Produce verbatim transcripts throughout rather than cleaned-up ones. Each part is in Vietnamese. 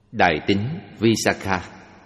Đài Tín Visakha.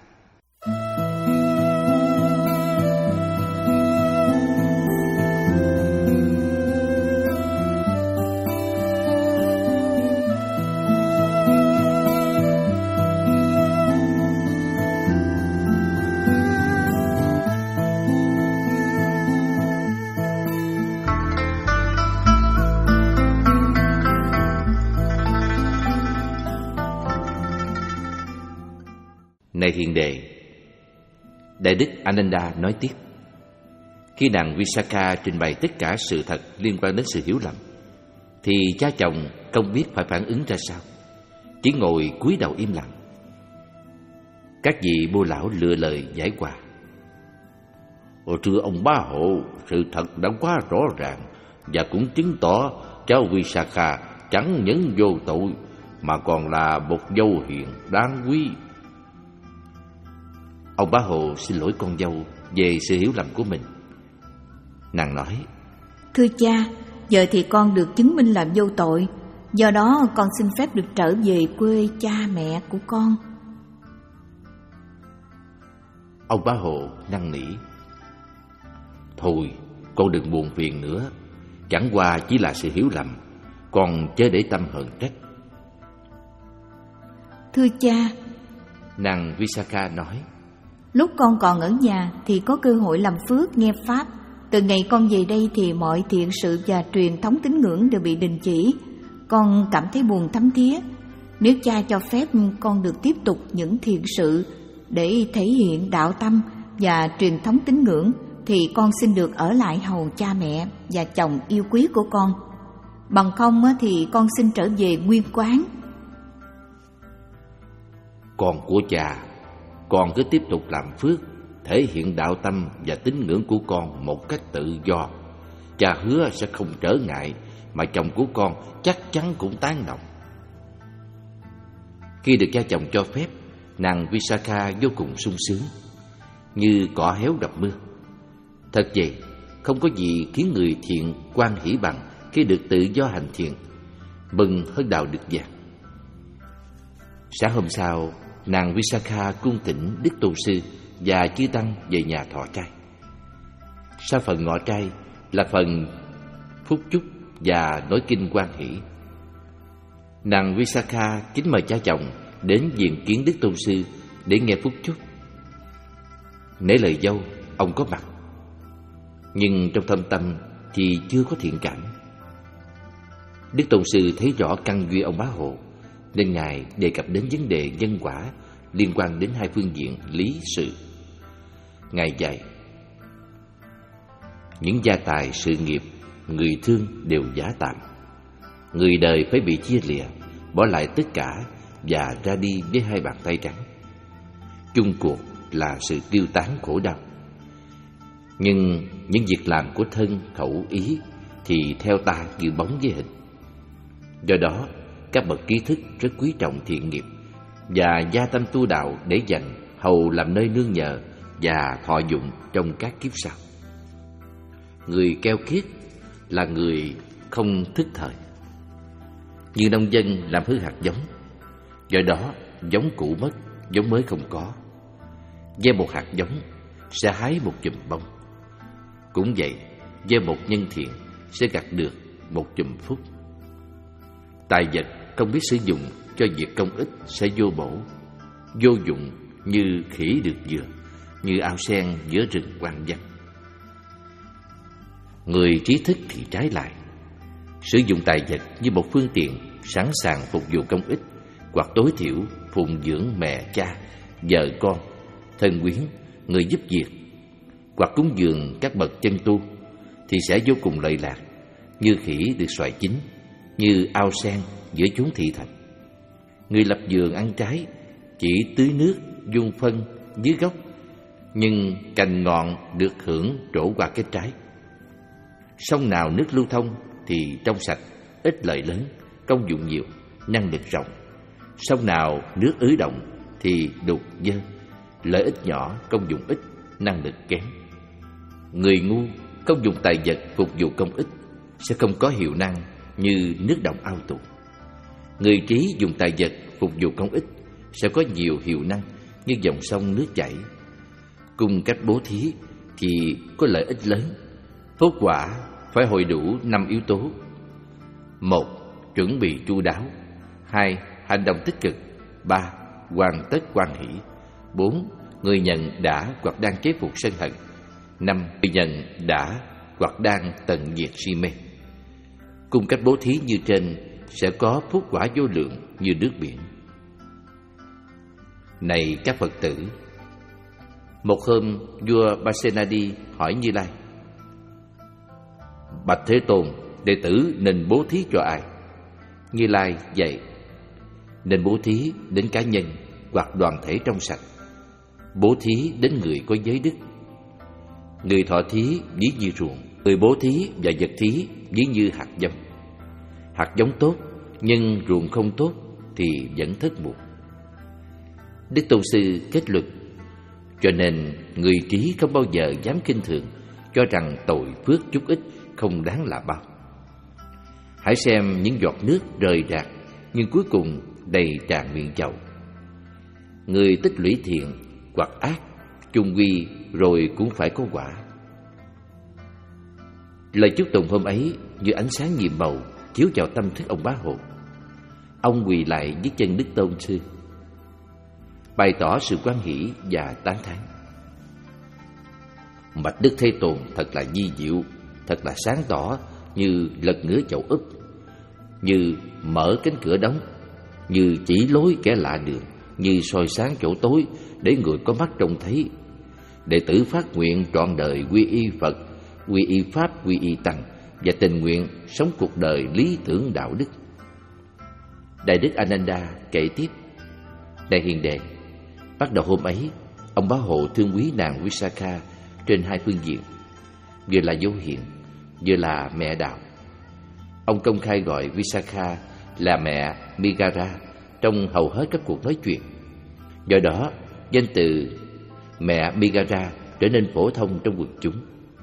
Này hiền đệ, Đại đức Ananda nói tiếp: khi nàng Visakha trình bày tất cả sự thật liên quan đến sự hiểu lầm, thì cha chồng không biết phải phản ứng ra sao, chỉ ngồi cúi đầu im lặng. Các vị bô lão lựa lời giải hòa: Ồ, thưa ông bá hộ, sự thật đã quá rõ ràng và cũng chứng tỏ cháu Visakha chẳng những vô tội mà còn là một dâu hiền đáng quý. Ông bá hộ xin lỗi con dâu về sự hiểu lầm của mình. Nàng nói: Thưa cha, giờ thì con được chứng minh làm vô tội, do đó con xin phép được trở về quê cha mẹ của con. Ông bá hộ năn nỉ: Thôi, con đừng buồn phiền nữa, chẳng qua chỉ là sự hiểu lầm, con chớ để tâm hờn trách. Thưa cha, nàng Visakha nói: lúc con còn ở nhà thì có cơ hội làm phước nghe pháp. Từ ngày con về đây thì mọi thiện sự và truyền thống tín ngưỡng đều bị đình chỉ. Con cảm thấy buồn thấm thía. Nếu cha cho phép con được tiếp tục những thiện sự để thể hiện đạo tâm và truyền thống tín ngưỡng, thì con xin được ở lại hầu cha mẹ và chồng yêu quý của con. Bằng không thì con xin trở về nguyên quán. Con của cha, con cứ tiếp tục làm phước, thể hiện đạo tâm và tín ngưỡng của con một cách tự do. Cha hứa sẽ không trở ngại, mà chồng của con chắc chắn cũng tán đồng. Khi được cha chồng cho phép, nàng Visakha vô cùng sung sướng, như cỏ héo gặp mưa. Thật vậy, không có gì khiến người thiện hoan hỷ bằng khi được tự do hành thiện, mừng hơn đào được vàng. Sáng hôm sau, nàng Visakha cung thỉnh Đức Tôn Sư và chư tăng về nhà thọ trai. Sau phần ngọ trai là phần phúc chúc và nói kinh hoan hỷ. Nàng Visakha kính mời cha chồng đến diện kiến Đức Tôn Sư để nghe phúc chúc. Nể lời dâu, ông có mặt, nhưng trong thâm tâm thì chưa có thiện cảm. Đức Tôn Sư thấy rõ căn duy ông bá hộ, nên ngài đề cập đến vấn đề nhân quả liên quan đến hai phương diện lý sự. Ngài dạy: những gia tài sự nghiệp, người thương đều giả tạm. Người đời phải bị chia lìa, bỏ lại tất cả và ra đi với hai bàn tay trắng. Chung cuộc là sự tiêu tán khổ đau. Nhưng những việc làm của thân, khẩu, ý thì theo ta như bóng với hình. Do đó, các bậc trí thức rất quý trọng thiện nghiệp và gia tâm tu đạo để dành hầu làm nơi nương nhờ và thọ dụng trong các kiếp sau. Người keo kiết là người không thức thời, như nông dân làm hư hạt giống. Do đó, giống cũ mất, giống mới không có. Gieo một hạt giống sẽ hái một chùm bông. Cũng vậy, gieo một nhân thiện sẽ gặt được một chùm phúc. Tài vật không biết sử dụng cho việc công ích sẽ vô bổ, vô dụng như khỉ được dừa, như ao sen giữa rừng hoang vắng. Người trí thức thì trái lại, sử dụng tài vật như một phương tiện sẵn sàng phục vụ công ích, hoặc tối thiểu phụng dưỡng mẹ cha, vợ con, thân quyến, người giúp việc, hoặc cúng dường các bậc chân tu, thì sẽ vô cùng lợi lạc, như khỉ được xoài chín, như ao sen giữa chốn thị thành. Người lập vườn ăn trái chỉ tưới nước, dung phân dưới gốc, nhưng cành ngọn được hưởng trổ qua cái trái. Sông nào nước lưu thông thì trong sạch, ít lợi lớn, công dụng nhiều, năng lực rộng. Sông nào nước ứ động thì đục dơ, lợi ích nhỏ, công dụng ít, năng lực kém. Người ngu không dùng tài vật phục vụ công ích sẽ không có hiệu năng như nước động ao tù. Người trí dùng tài vật phục vụ công ích sẽ có nhiều hiệu năng như dòng sông nước chảy. Cung cách bố thí thì có lợi ích lớn. Phúc quả phải hội đủ năm yếu tố. Một, chuẩn bị chu đáo. Hai, hành động tích cực. Ba, hoàn tất quan hỷ. Bốn, người nhận đã hoặc đang chế phục sân hận. Năm, người nhận đã hoặc đang tận diệt si mê. Cung cách bố thí như trên sẽ có phúc quả vô lượng như nước biển. Này các Phật tử, một hôm vua Pasenadi hỏi Như Lai: Bạch Thế Tôn, đệ tử nên bố thí cho ai? Như Lai dạy: nên bố thí đến cá nhân hoặc đoàn thể trong sạch, bố thí đến người có giới đức. Người thọ thí ví như ruộng, người bố thí và vật thí ví như hạt giống. Hạt giống tốt nhưng ruộng không tốt thì vẫn thất muộn. Đức Tôn Sư kết luận: cho nên người trí không bao giờ dám khinh thường, cho rằng tội phước chút ít không đáng là bao. Hãy xem những giọt nước rời rạc nhưng cuối cùng đầy tràn miệng chậu. Người tích lũy thiện hoặc ác, chung quy rồi cũng phải có quả. Lời chúc tụng hôm ấy như ánh sáng nhiệm màu chiếu vào tâm thức ông Bá Hộ. Ông quỳ lại dưới chân Đức Tôn Sư, bày tỏ sự hoan hỷ và tán thán: Bạch Đức Thế Tôn thật là vi diệu, thật là sáng tỏ, như lật ngửa chậu úp, như mở cánh cửa đóng, như chỉ lối kẻ lạ đường, như soi sáng chỗ tối để người có mắt trông thấy. Đệ tử phát nguyện trọn đời quy y Phật, quy y Pháp, quy y Tăng và tình nguyện sống cuộc đời lý tưởng đạo đức. Đại đức Ananda kể tiếp: Đại hiền đệ, bắt đầu hôm ấy, ông Bá Hộ thương quý nàng Visakha trên hai phương diện, vừa là dấu hiện, vừa là mẹ đạo. Ông công khai gọi Visakha là mẹ Migara trong hầu hết các cuộc nói chuyện. Do đó, danh từ mẹ Migara trở nên phổ thông trong quần chúng.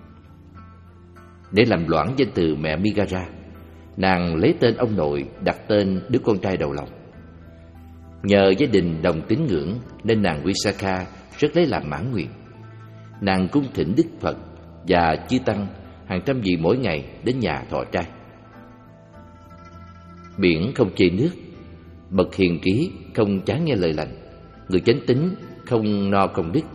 Để làm loãng danh từ mẹ Migara, nàng lấy tên ông nội đặt tên đứa con trai đầu lòng. Nhờ gia đình đồng tín ngưỡng nên nàng Visakha rất lấy làm mãn nguyện. Nàng cung thỉnh Đức Phật và chư tăng hàng trăm vị mỗi ngày đến nhà thọ trai. Biển không chê nước, bậc hiền trí không chán nghe lời lành, người chánh tín không no công đức.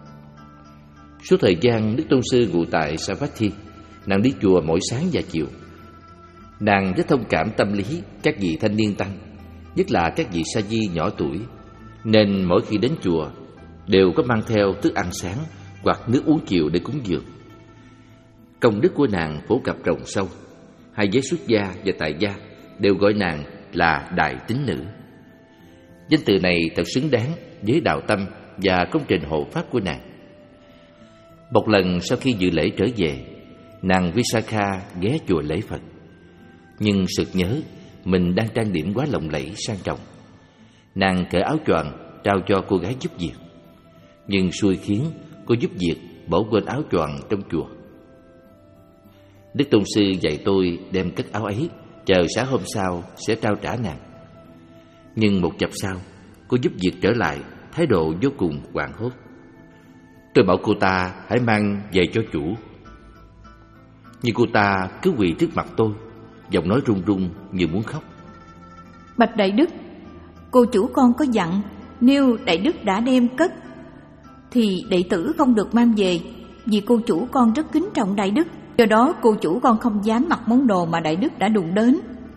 Suốt thời gian Đức Tôn Sư ngụ tại Savatthi, nàng đi chùa mỗi sáng và chiều. Nàng rất thông cảm tâm lý các vị thanh niên tăng, nhất là các vị sa di nhỏ tuổi, nên mỗi khi đến chùa đều có mang theo thức ăn sáng hoặc nước uống chiều để cúng dường. Công đức của nàng phổ cập rộng sâu. Hai giới xuất gia và tại gia đều gọi nàng là đại tín nữ. Danh từ này thật xứng đáng với đạo tâm và công trình hộ pháp của nàng. Một lần sau khi dự lễ trở về, nàng Visakha ghé chùa lễ Phật, nhưng sực nhớ mình đang trang điểm quá lộng lẫy sang trọng. Nàng cởi áo choàng trao cho cô gái giúp việc, nhưng xui khiến cô giúp việc bỏ quên áo choàng trong chùa. Đức Tôn Sư dạy tôi đem cất áo ấy, chờ sáng hôm sau sẽ trao trả nàng. Nhưng một chập sau, cô giúp việc trở lại, thái độ vô cùng hoảng hốt. Tôi bảo cô ta hãy mang về cho chủ, nhưng cô ta cứ quỳ trước mặt tôi, giọng nói run run như muốn khóc. Bạch Đại Đức, cô chủ con có dặn nếu Đại Đức đã đem cất thì đệ tử không được mang về, vì cô chủ con rất kính trọng Đại Đức. Do đó cô chủ con không dám mặc món đồ mà Đại Đức đã đụng đến.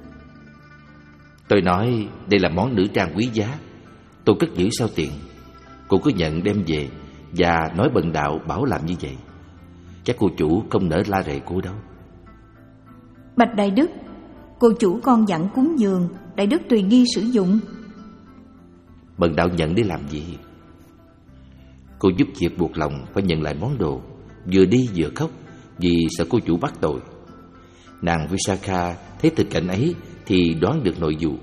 Tôi nói đây là món nữ trang quý giá, tôi cất giữ sao tiện. Cô cứ nhận đem về và nói bần đạo bảo làm như vậy. Chắc cô chủ không nỡ la rầy cô đâu. Bạch Đại Đức, cô chủ con dặn cúng dường, Đại Đức tùy nghi sử dụng. Bần đạo nhận để làm gì? Cô giúp việc buộc lòng phải nhận lại món đồ, vừa đi vừa khóc vì sợ cô chủ bắt tội. Nàng Visakha thấy tình cảnh ấy thì đoán được nội vụ.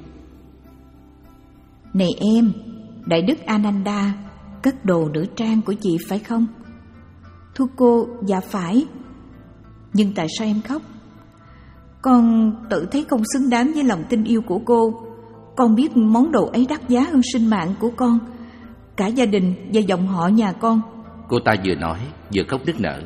Này em, Đại Đức Ananda cất đồ nữ trang của chị phải không? Thưa cô, dạ phải. Nhưng tại sao em khóc? Con tự thấy không xứng đáng với lòng tin yêu của cô. con biết món đồ ấy đắt giá hơn sinh mạng của con, cả gia đình và dòng họ nhà con. Cô ta vừa nói vừa khóc nức nở.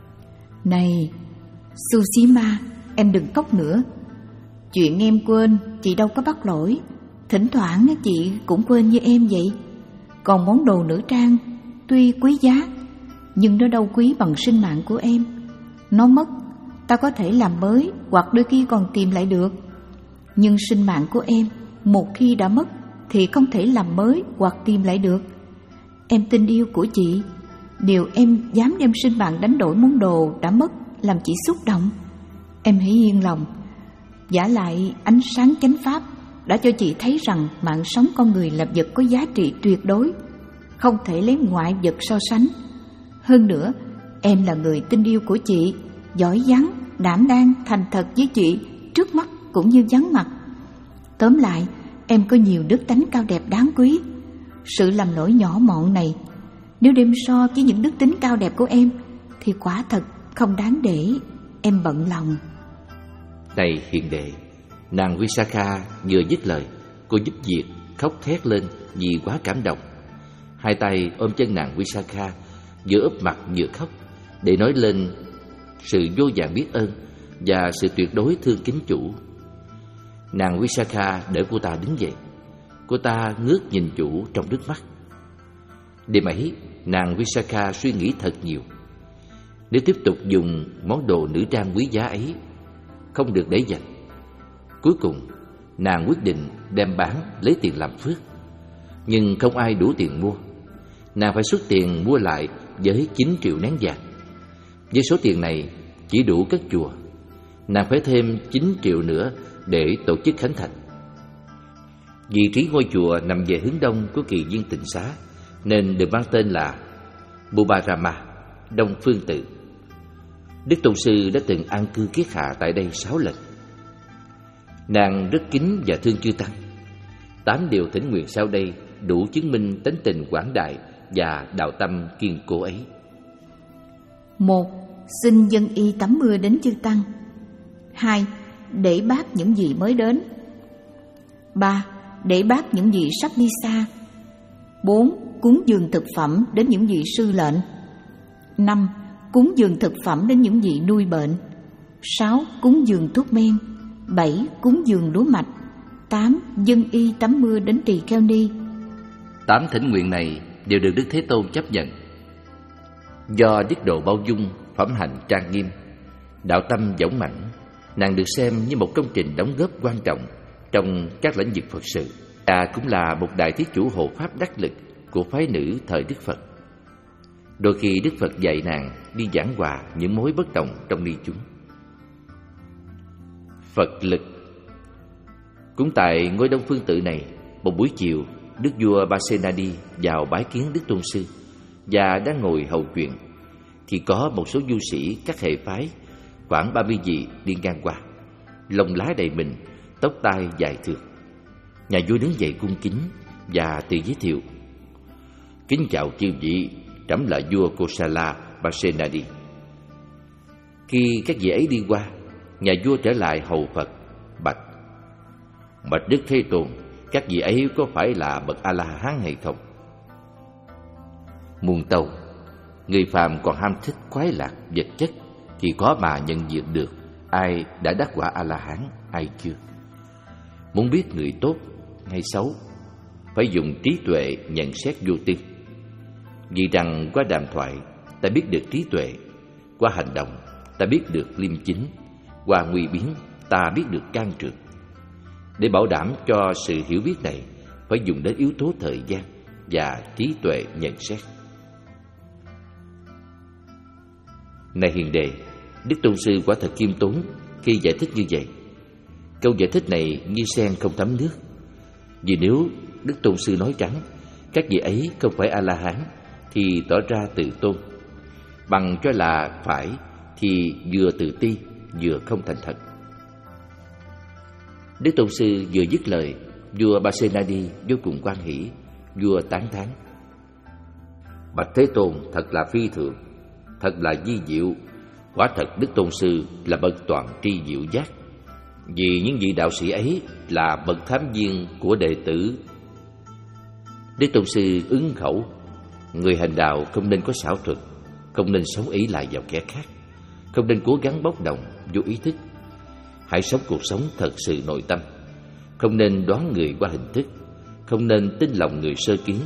Này Tsushima, em đừng khóc nữa. Chuyện em quên, chị đâu có bắt lỗi. Thỉnh thoảng chị cũng quên như em vậy. Còn món đồ nữ trang tuy quý giá, nhưng nó đâu quý bằng sinh mạng của em. Nó mất, ta có thể làm mới, hoặc đôi khi còn tìm lại được. Nhưng sinh mạng của em, một khi đã mất thì không thể làm mới hoặc tìm lại được. Em tin yêu của chị, điều em dám đem sinh mạng đánh đổi món đồ đã mất làm chị xúc động. Em hãy yên lòng. Vả lại ánh sáng chánh pháp đã cho chị thấy rằng mạng sống con người là vật có giá trị tuyệt đối, không thể lấy ngoại vật so sánh. Hơn nữa, em là người tin yêu của chị, giỏi giắng, đảm đang, thành thật với chị, trước mắt cũng như vắng mặt. Tóm lại, em có nhiều đức tánh cao đẹp đáng quý. Sự làm lỗi nhỏ mọn này, nếu đem so với những đức tính cao đẹp của em, thì quả thật không đáng để em bận lòng. Này hiền đệ, nàng Visakha vừa dứt lời, cô giúp việc khóc thét lên vì quá cảm động. Hai tay ôm chân nàng Visakha, vừa úp mặt vừa khóc, để nói lên sự vô vàn biết ơn và sự tuyệt đối thương kính chủ. Nàng Visakha đỡ cô ta đứng dậy. Cô ta ngước nhìn chủ trong nước mắt. Đêm ấy, nàng Visakha suy nghĩ thật nhiều. Nếu tiếp tục dùng món đồ nữ trang quý giá ấy, không được để dành. Cuối cùng, nàng quyết định đem bán lấy tiền làm phước. Nhưng không ai đủ tiền mua. Nàng phải xuất tiền mua lại với chín triệu nén vàng. Với số tiền này chỉ đủ cất chùa. Nàng phải thêm chín triệu nữa để tổ chức khánh thành. Vị trí ngôi chùa nằm về hướng đông của kỳ viên tịnh xá, nên được mang tên là Bubarama, Đông Phương Tự. Đức Tôn Sư đã từng an cư kiết hạ tại đây sáu lần. Nàng rất kính và thương chư tăng. Tám điều thỉnh nguyện sau đây đủ chứng minh tánh tình quảng đại và đạo tâm kiên cố ấy. Một, xin dân y tắm mưa đến chư tăng. Hai, để bác những gì mới đến. Ba, để bác những gì sắp đi xa. Bốn, cúng dường thực phẩm đến những vị sư lệnh. Năm, cúng dường thực phẩm đến những vị nuôi bệnh. Sáu, cúng dường thuốc men. Bảy, cúng dường lúa mạch. Tám, dân y tắm mưa đến Tỳ Kheo Ni. Tám thỉnh nguyện này đều được Đức Thế Tôn chấp nhận. Do đức độ bao dung, phẩm hạnh trang nghiêm, đạo tâm dũng mãnh, nàng được xem như một công trình đóng góp quan trọng trong các lĩnh vực Phật sự, và cũng là một đại thí chủ hộ pháp đắc lực của phái nữ thời Đức Phật. Đôi khi Đức Phật dạy nàng đi giảng hòa những mối bất đồng trong ni chúng. Phật lực. Cũng tại ngôi Đông Phương Tự này, một buổi chiều, Đức vua Pasenadi vào bái kiến Đức Tôn Sư và đang ngồi hầu chuyện, thì có một số du sĩ các hệ phái, khoảng ba mươi vị đi ngang qua, lông lá đầy mình, tóc tai dài thượt. Nhà vua đứng dậy cung kính và tự giới thiệu: kính chào chư vị, trẫm là vua Kosala Pasenadi. Khi các vị ấy đi qua, nhà vua trở lại hầu Phật, bạch: bạch Đức Thế Tôn, các vị ấy có phải là bậc A La Hán hay không? Muôn tâu, người phàm còn ham thích khoái lạc vật chất thì có mà nhận diện được ai đã đắc quả A La Hán, ai chưa. Muốn biết người tốt hay xấu, phải dùng trí tuệ nhận xét vô tư. Vì rằng qua đàm thoại ta biết được trí tuệ, qua hành động ta biết được liêm chính, qua nguy biến ta biết được can trường. Để bảo đảm cho sự hiểu biết này, phải dùng đến yếu tố thời gian và trí tuệ nhận xét. Này hiền đệ, Đức Tôn Sư quả thật khiêm tốn khi giải thích như vậy. Câu giải thích này như sen không thấm nước. Vì nếu Đức Tôn Sư nói trắng các vị ấy không phải A-la-hán thì tỏ ra tự tôn, bằng cho là phải thì vừa tự ti vừa không thành thật. Đức Tôn Sư vừa dứt lời, vua Pasenadi vô cùng quan hỷ. Vua tán thán: bạch Thế Tôn thật là phi thường, thật là di diệu. Quả thật Đức Tôn Sư là bậc toàn tri diệu giác. Vì những vị đạo sĩ ấy là bậc thám viên của đệ tử. Đức Tôn Sư ứng khẩu: người hành đạo không nên có xảo thuật, không nên sống ý lại vào kẻ khác, không nên cố gắng bốc đồng vô ý thức. Hãy sống cuộc sống thật sự nội tâm, không nên đoán người qua hình thức, không nên tin lòng người sơ kiến.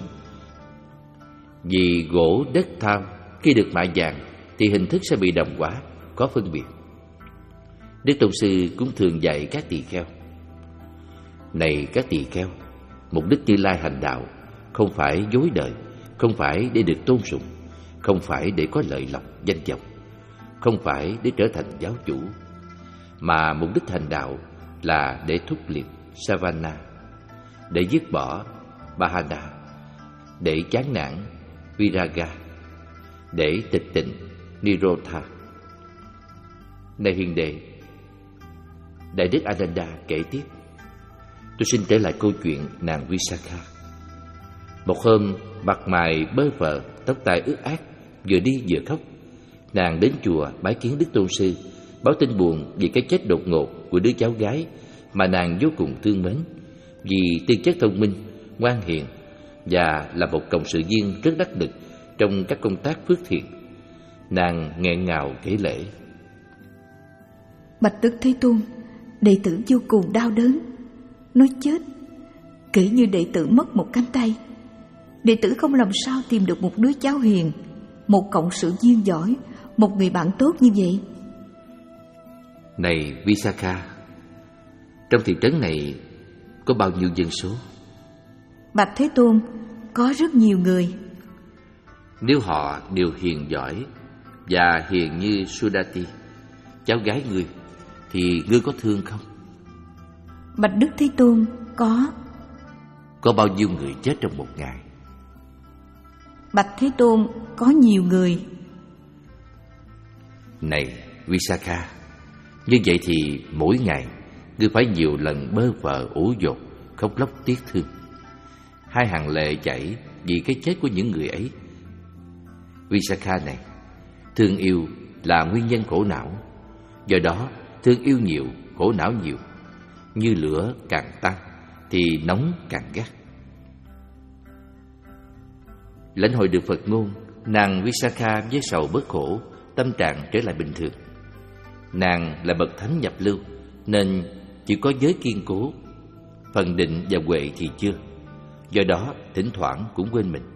Vì gỗ đất thau khi được mạ vàng thì hình thức sẽ bị đồng hóa, có phân biệt. Đức Tôn Sư cũng thường dạy các tỳ kheo: này các tỳ kheo, mục đích Như Lai hành đạo không phải dối đời, không phải để được tôn sùng, không phải để có lợi lộc danh vọng, không phải để trở thành giáo chủ, mà mục đích hành đạo là để thúc liệt Savana, để dứt bỏ Bahana, để chán nản Viraga, để tịch tịnh Nirodha. Này hiền đệ, Đại đức Ananda kể tiếp: tôi xin trở lại câu chuyện nàng Visakha. Một hôm, mặt mày bơ phờ, tóc tai ướt át, vừa đi vừa khóc. Nàng đến chùa bái kiến Đức Tôn Sư, báo tin buồn vì cái chết đột ngột của đứa cháu gái mà nàng vô cùng thương mến, vì tư chất thông minh, ngoan hiền và là một cộng sự viên rất đắc lực trong các công tác phước thiện. Nàng nghẹn ngào kể lễ: bạch Đức Thế Tôn, đệ tử vô cùng đau đớn. Nói chết, kể như đệ tử mất một cánh tay. Đệ tử không làm sao tìm được một đứa cháu hiền, một cộng sự viên giỏi, một người bạn tốt như vậy. Này Visakha, trong thị trấn này có bao nhiêu dân số? Bạch Thế Tôn, có rất nhiều người. Nếu họ đều hiền giỏi và hiền như Sudati, cháu gái ngươi, thì ngươi có thương không? Bạch Đức Thế Tôn, có. Có bao nhiêu người chết trong một ngày? Bạch Thế Tôn, có nhiều người. Này Visakha, như vậy thì mỗi ngày ngươi phải nhiều lần bơ vơ ủ dột, khóc lóc tiếc thương. Hai hàng lệ chảy vì cái chết của những người ấy. Visakha này, thương yêu là nguyên nhân khổ não. Do đó, thương yêu nhiều, khổ não nhiều. Như lửa càng tăng thì nóng càng gắt. Lãnh hội được Phật ngôn, nàng Visakha với sầu bớt khổ, tâm trạng trở lại bình thường. Nàng là bậc thánh nhập lưu nên chỉ có giới kiên cố, phần định và huệ thì chưa. Do đó thỉnh thoảng cũng quên mình.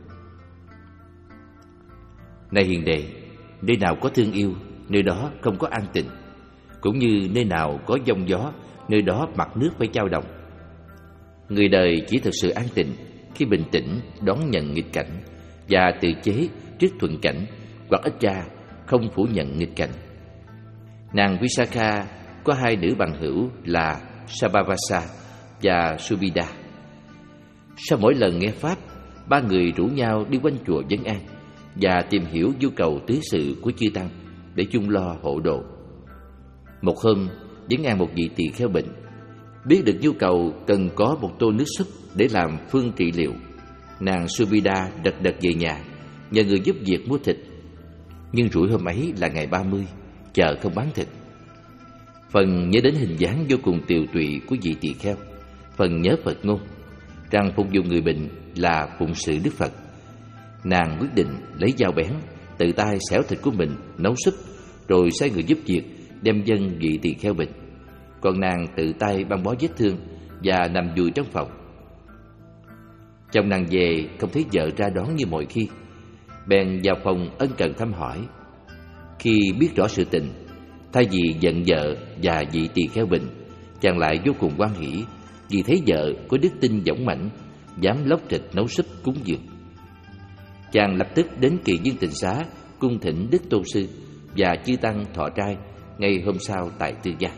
Này hiền đệ, nơi nào có thương yêu, nơi đó không có an tịnh. Cũng như nơi nào có giông gió, nơi đó mặt nước phải dao động. Người đời chỉ thực sự an tịnh khi bình tĩnh đón nhận nghịch cảnh và tự chế trước thuận cảnh, hoặc ít ra không phủ nhận nghịch cảnh. Nàng Visakha có hai nữ bằng hữu là Sabhavasa và Subida. Sau mỗi lần nghe pháp, ba người rủ nhau đi quanh chùa vấn an và tìm hiểu nhu cầu tứ sự của chư tăng để chung lo hộ độ. Một hôm, vấn an một vị tỳ kheo bệnh, biết được nhu cầu cần có một tô nước súp để làm phương trị liệu. Nàng Subida đật đật về nhà nhờ người giúp việc mua thịt. Nhưng rủi hôm ấy là ngày ba mươi, chợ không bán thịt. Phần nhớ đến hình dáng vô cùng tiều tụy của vị tỳ kheo, phần nhớ Phật ngôn rằng phục vụ người bệnh là phụng sự Đức Phật. Nàng quyết định lấy dao bén, tự tay xẻo thịt của mình nấu súp, rồi sai người giúp việc đem dâng vị tỳ kheo bệnh. Còn nàng tự tay băng bó vết thương và nằm vùi trong phòng. Chồng nàng về không thấy vợ ra đón như mọi khi, bèn vào phòng ân cần thăm hỏi. Khi biết rõ sự tình, thay vì giận vợ và vị tỳ kheo bệnh, chàng lại vô cùng hoan hỉ vì thấy vợ có đức tin dũng mãnh, dám lóc thịt nấu súp cúng dường. Chàng lập tức đến Kỳ Viên Tịnh Xá cung thỉnh Đức Tôn Sư và chư tăng thọ trai ngay hôm sau tại Tư Gia.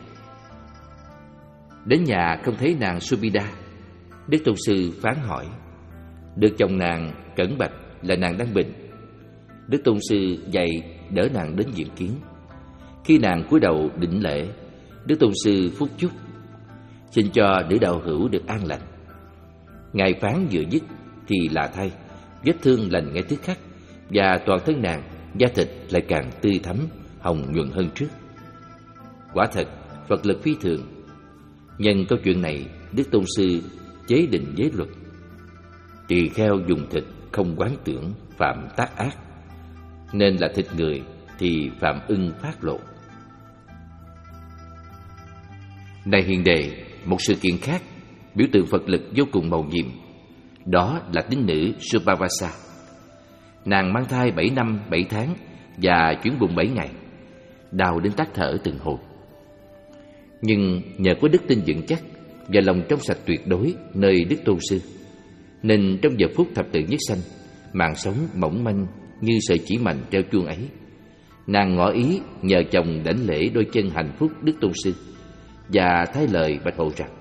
Đến nhà không thấy nàng Subida, Đức Tôn Sư phán hỏi. Được chồng nàng cẩn bạch là nàng đang bệnh. Đức Tôn Sư dạy đỡ nàng đến diện kiến. Khi nàng cúi đầu đảnh lễ, Đức Tôn Sư phúc chúc, xin cho nữ đạo hữu được an lành. Ngài phán vừa dứt thì lạ thay, vết thương lành ngay tức khắc, và toàn thân nàng da thịt lại càng tươi thắm, hồng nhuận hơn trước. Quả thật, Phật lực phi thường. Nhân câu chuyện này, Đức Tôn Sư chế định giới luật: tỳ kheo dùng thịt không quán tưởng phạm tác ác, nên là thịt người thì phạm ưng phát lộ. Này hiền đệ, một sự kiện khác biểu tượng Phật lực vô cùng mầu nhiệm, đó là tín nữ Subhavasa. Nàng mang thai bảy năm bảy tháng và chuyển bụng bảy ngày, đau đến tắt thở từng hồi. Nhưng nhờ có đức tin vững chắc và lòng trong sạch tuyệt đối nơi Đức Tôn Sư, nên trong giờ phút thập tự nhất sanh, mạng sống mỏng manh như sợi chỉ mành treo chuông ấy, nàng ngỏ ý nhờ chồng đảnh lễ đôi chân hạnh phúc Đức Tôn Sư và thay lời bạch hộ rằng: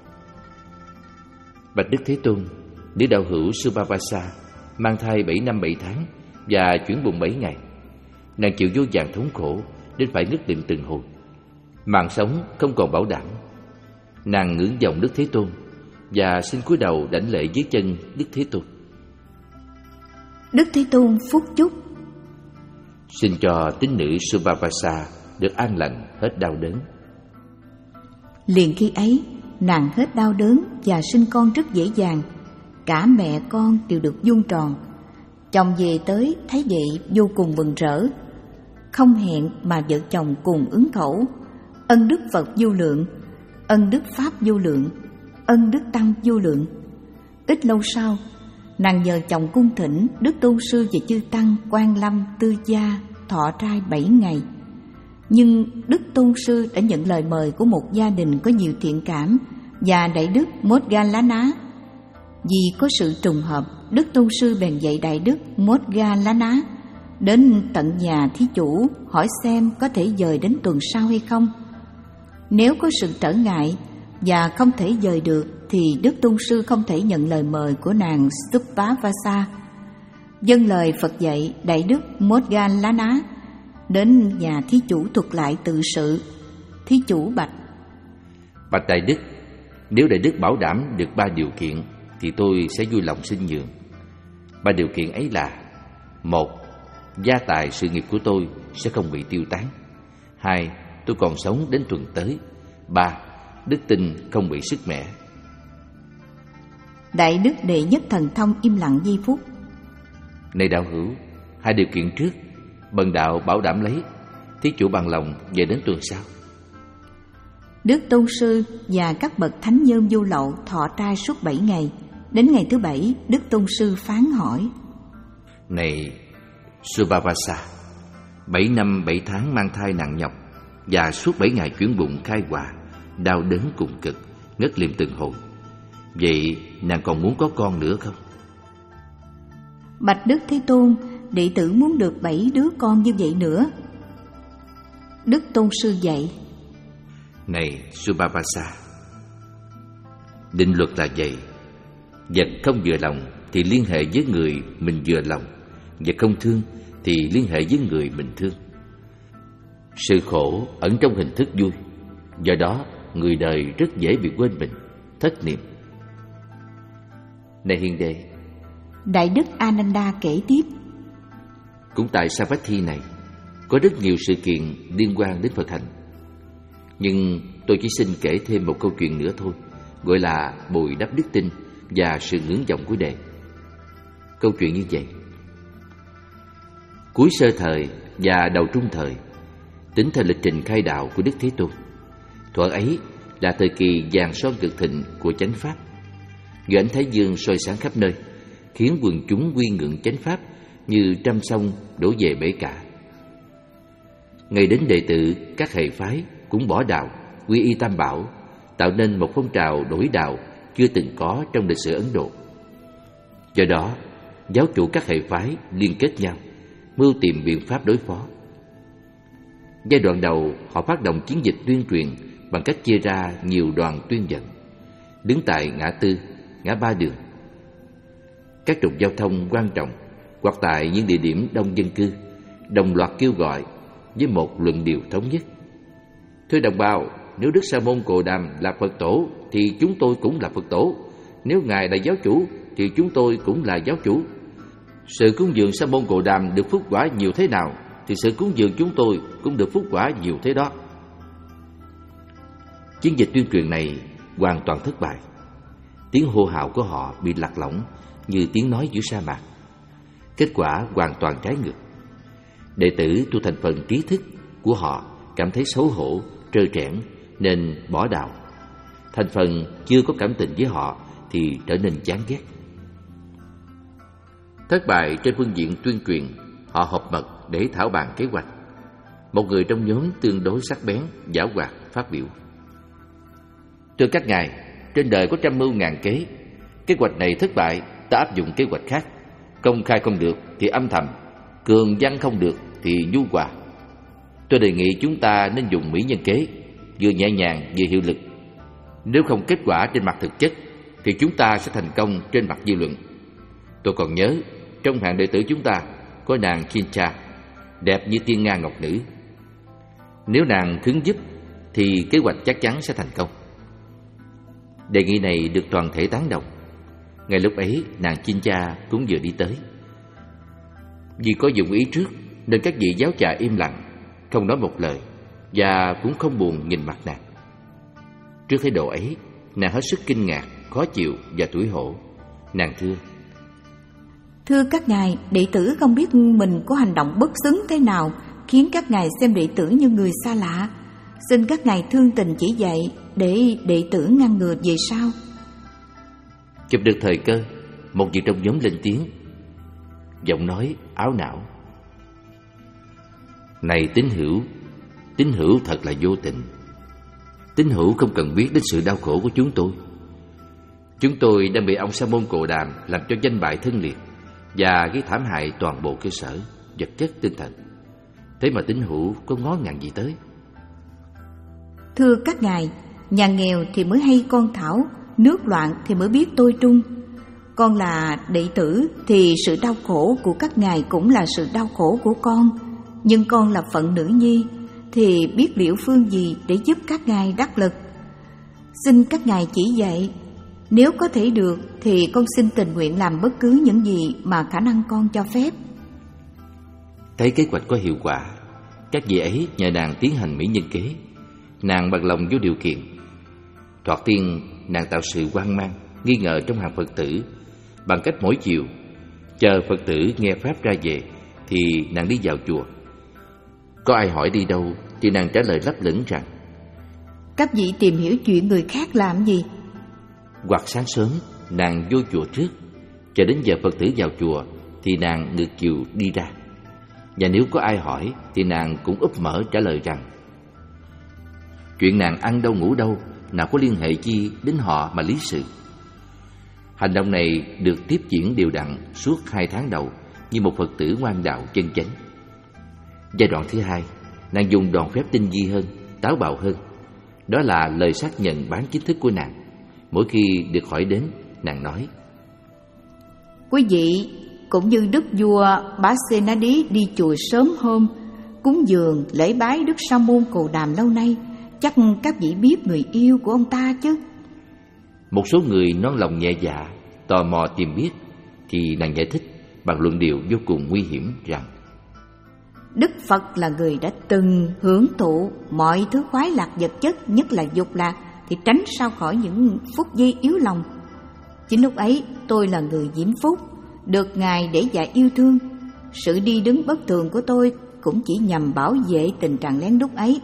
bạch Đức Thế Tôn, nữ đạo hữu Subhavasa mang thai bảy năm bảy tháng và chuyển bụng bảy ngày. Nàng chịu vô vàn thống khổ đến phải ngất định từng hồi, mạng sống không còn bảo đảm. Nàng ngưỡng vọng Đức Thế Tôn và xin cúi đầu đảnh lễ dưới chân Đức Thế Tôn. Đức Thế Tôn phúc chúc. Xin cho tín nữ Subhavasa được an lành hết đau đớn. Liền khi ấy, nàng hết đau đớn và sinh con rất dễ dàng. Cả mẹ con đều được vuông tròn. Chồng về tới thấy vậy vô cùng mừng rỡ. Không hẹn mà vợ chồng cùng ứng khẩu: ân đức Phật vô lượng, ân đức Pháp vô lượng, ân đức Tăng vô lượng. Ít lâu sau, nàng nhờ chồng cung thỉnh Đức Tôn Sư và chư Tăng Quan Lâm Tư Gia thọ trai bảy ngày. Nhưng Đức Tôn Sư đã nhận lời mời của một gia đình có nhiều thiện cảm và Đại Đức Moggallana. Vì có sự trùng hợp, Đức Tôn Sư bèn dạy Đại Đức Moggallana đến tận nhà thí chủ hỏi xem có thể dời đến tuần sau hay không. Nếu có sự trở ngại và không thể dời được thì Đức Tôn Sư không thể nhận lời mời của nàng Subhavasa. Vâng lời Phật dạy, Đại Đức Moggallana đến nhà thí chủ thuật lại tự sự. Thí chủ bạch: bạch Đại Đức, nếu Đại Đức bảo đảm được ba điều kiện thì tôi sẽ vui lòng xin nhường. Ba điều kiện ấy là: một, gia tài sự nghiệp của tôi sẽ không bị tiêu tán. Hai, tôi còn sống đến tuần tới. Ba, đức tin không bị sứt mẻ. Đại Đức Đệ Nhất Thần Thông im lặng giây phút. Này đạo hữu, hai điều kiện trước bần đạo bảo đảm lấy. Thí chủ bằng lòng về đến tuần sau. Đức Tôn Sư và các bậc thánh nhân vô lậu thọ trai suốt bảy ngày. Đến ngày thứ bảy, Đức Tôn Sư phán hỏi: này Subhavasa, bảy năm bảy tháng mang thai nặng nhọc và suốt bảy ngày chuyển bụng khai quả, đau đớn cùng cực, ngất liệm từng hồi. Vậy nàng còn muốn có con nữa không? Bạch Đức Thế Tôn, đệ tử muốn được bảy đứa con như vậy nữa. Đức Tôn Sư dạy: này Subhavasa, định luật là vậy. Vật không vừa lòng thì liên hệ với người mình vừa lòng, vật không thương thì liên hệ với người mình thương. Sự khổ ẩn trong hình thức vui, do đó người đời rất dễ bị quên mình, thất niệm. Này hiền đệ, Đại Đức Ananda kể tiếp: cũng tại Savatthi này có rất nhiều sự kiện liên quan đến Phật hành. Nhưng tôi chỉ xin kể thêm một câu chuyện nữa thôi, gọi là bồi đắp đức tin và sự ngưỡng vọng của đệ. Câu chuyện như vậy: cuối sơ thời và đầu trung thời, tính theo lịch trình khai đạo của Đức Thế Tôn, thuở ấy là thời kỳ vàng son cực thịnh của chánh pháp. Người ánh thái dương soi sáng khắp nơi, khiến quần chúng quy ngưỡng chánh pháp như trăm sông đổ về bể cả. Ngày đến đệ tử các hệ phái cũng bỏ đạo, quy y tam bảo, tạo nên một phong trào đổi đạo chưa từng có trong lịch sử Ấn Độ. Do đó, giáo chủ các hệ phái liên kết nhau, mưu tìm biện pháp đối phó. Giai đoạn đầu, họ phát động chiến dịch tuyên truyền bằng cách chia ra nhiều đoàn tuyên dẫn, đứng tại ngã tư, ngã ba đường, các trục giao thông quan trọng hoặc tại những địa điểm đông dân cư, đồng loạt kêu gọi với một luận điệu thống nhất: thưa đồng bào, nếu Đức Sa Môn Cồ Đàm là Phật tổ thì chúng tôi cũng là Phật tổ. Nếu Ngài là giáo chủ thì chúng tôi cũng là giáo chủ. Sự cúng dường Sa Môn Cồ Đàm được phúc quả nhiều thế nào thì sự cúng dường chúng tôi cũng được phúc quả nhiều thế đó. Chiến dịch tuyên truyền này hoàn toàn thất bại. Tiếng hô hào của họ bị lạc lõng như tiếng nói giữa sa mạc. Kết quả hoàn toàn trái ngược. Đệ tử tu thành phần trí thức của họ cảm thấy xấu hổ, trơ trẽn nên bỏ đạo. Thành phần chưa có cảm tình với họ thì trở nên chán ghét. Thất bại trên phương diện tuyên truyền, họ họp mật để thảo bàn kế hoạch. Một người trong nhóm tương đối sắc bén, giảo hoạt phát biểu: "Thưa các ngài, trên đời có trăm mưu ngàn kế. Kế hoạch này thất bại, ta áp dụng kế hoạch khác. Công khai không được thì âm thầm, cường văn không được thì nhu hòa. Tôi đề nghị chúng ta nên dùng mỹ nhân kế, vừa nhẹ nhàng vừa hiệu lực. Nếu không kết quả trên mặt thực chất thì chúng ta sẽ thành công trên mặt dư luận. Tôi còn nhớ trong hàng đệ tử chúng ta có nàng Chincha, đẹp như tiên nga ngọc nữ. Nếu nàng khứng giúp thì kế hoạch chắc chắn sẽ thành công." Đề nghị này được toàn thể tán đồng. Ngay lúc ấy nàng Chincha cũng vừa đi tới. Vì có dụng ý trước nên các vị giáo trà im lặng, không nói một lời và cũng không buồn nhìn mặt nàng. Trước thái độ ấy, nàng hết sức kinh ngạc, khó chịu và tủi hổ. Nàng thưa: "Thưa các ngài, đệ tử không biết mình có hành động bất xứng thế nào khiến các ngài xem đệ tử như người xa lạ. Xin các ngài thương tình chỉ dạy để đệ tử ngăn ngừa về sau." Chụp được thời cơ, một vị trong nhóm lên tiếng, giọng nói áo não: "Này tín hữu, tín hữu thật là vô tình. Tín hữu không cần biết đến sự đau khổ của chúng tôi. Chúng tôi đang bị ông Sa môn Cồ Đàm làm cho danh bại thân liệt và gây thảm hại toàn bộ cơ sở vật chất tinh thần. Thế mà tín hữu có ngó ngàng gì tới?" "Thưa các ngài, nhà nghèo thì mới hay con thảo, nước loạn thì mới biết tôi trung. Con là đệ tử thì sự đau khổ của các ngài cũng là sự đau khổ của con. Nhưng con là phận nữ nhi thì biết liệu phương gì để giúp các ngài đắc lực. Xin các ngài chỉ dạy. Nếu có thể được thì con xin tình nguyện làm bất cứ những gì mà khả năng con cho phép." Thấy kế hoạch có hiệu quả, các vị ấy nhờ nàng tiến hành mỹ nhân kế. Nàng bằng lòng vô điều kiện. Thoạt tiên nàng tạo sự hoang mang, nghi ngờ trong hàng Phật tử bằng cách mỗi chiều chờ Phật tử nghe pháp ra về thì nàng đi vào chùa. Có ai hỏi đi đâu thì nàng trả lời lấp lửng rằng: "Các vị tìm hiểu chuyện người khác làm gì?" Hoặc sáng sớm nàng vô chùa trước, chờ đến giờ Phật tử vào chùa thì nàng ngược chiều đi ra. Và nếu có ai hỏi thì nàng cũng úp mở trả lời rằng: chuyện nàng ăn đâu ngủ đâu, nào có liên hệ chi đến họ mà lý sự. Hành động này được tiếp diễn đều đặn suốt hai tháng đầu như một Phật tử ngoan đạo chân chánh. Giai đoạn thứ hai, nàng dùng đòn phép tinh vi hơn, táo bạo hơn. Đó là lời xác nhận bán chính thức của nàng. Mỗi khi được hỏi đến, nàng nói: "Quý vị cũng như đức vua Bá Xê Na Đí đi chùa sớm hôm, cúng dường lễ bái Đức Sa môn Cồ Đàm lâu nay, chắc các vị biết người yêu của ông ta chứ?" Một số người non lòng nhẹ dạ, tò mò tìm biết, thì nàng giải thích bằng luận điệu vô cùng nguy hiểm rằng: "Đức Phật là người đã từng hưởng thụ mọi thứ khoái lạc vật chất, nhất là dục lạc, thì tránh sao khỏi những phút giây yếu lòng. Chính lúc ấy tôi là người diễm phúc, được Ngài để dạy yêu thương. Sự đi đứng bất thường của tôi cũng chỉ nhằm bảo vệ tình trạng lén lút ấy."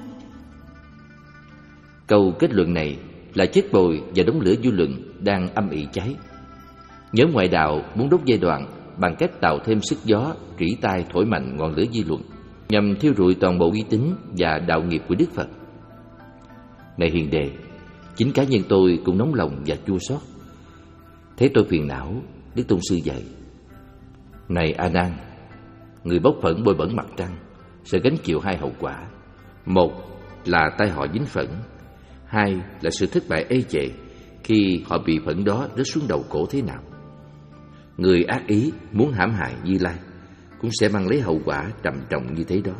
Câu kết luận này là chất bồi và đống lửa dư luận đang âm ỉ cháy. Nhóm ngoại đạo muốn đốt giai đoạn bằng cách tạo thêm sức gió, rỉ tai thổi mạnh ngọn lửa dư luận, nhằm thiêu rụi toàn bộ uy tín và đạo nghiệp của Đức Phật. Này hiền đệ, chính cá nhân tôi cũng nóng lòng và chua xót. Thấy tôi phiền não, Đức Tôn Sư dạy: "Này A Nan, người bốc phận bôi bẩn mặt trăng sẽ gánh chịu hai hậu quả. Một là tai họa dính phận, hai là sự thất bại ê chệ khi họ bị phận đó rớt xuống đầu cổ thế nào. Người ác ý muốn hãm hại Như Lai cũng sẽ mang lấy hậu quả trầm trọng như thế đó."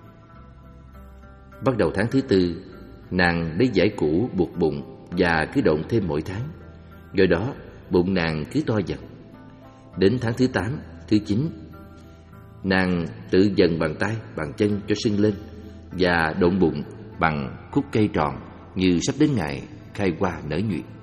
Bắt đầu tháng thứ tư, nàng lấy vải cũ buộc bụng và cứ độn thêm mỗi tháng. Do đó bụng nàng cứ to dần. Đến tháng thứ tám, thứ chín, nàng tự dần bàn tay, bàn chân cho sưng lên và độn bụng bằng khúc cây tròn như sắp đến ngày khai hoa nở nhụy.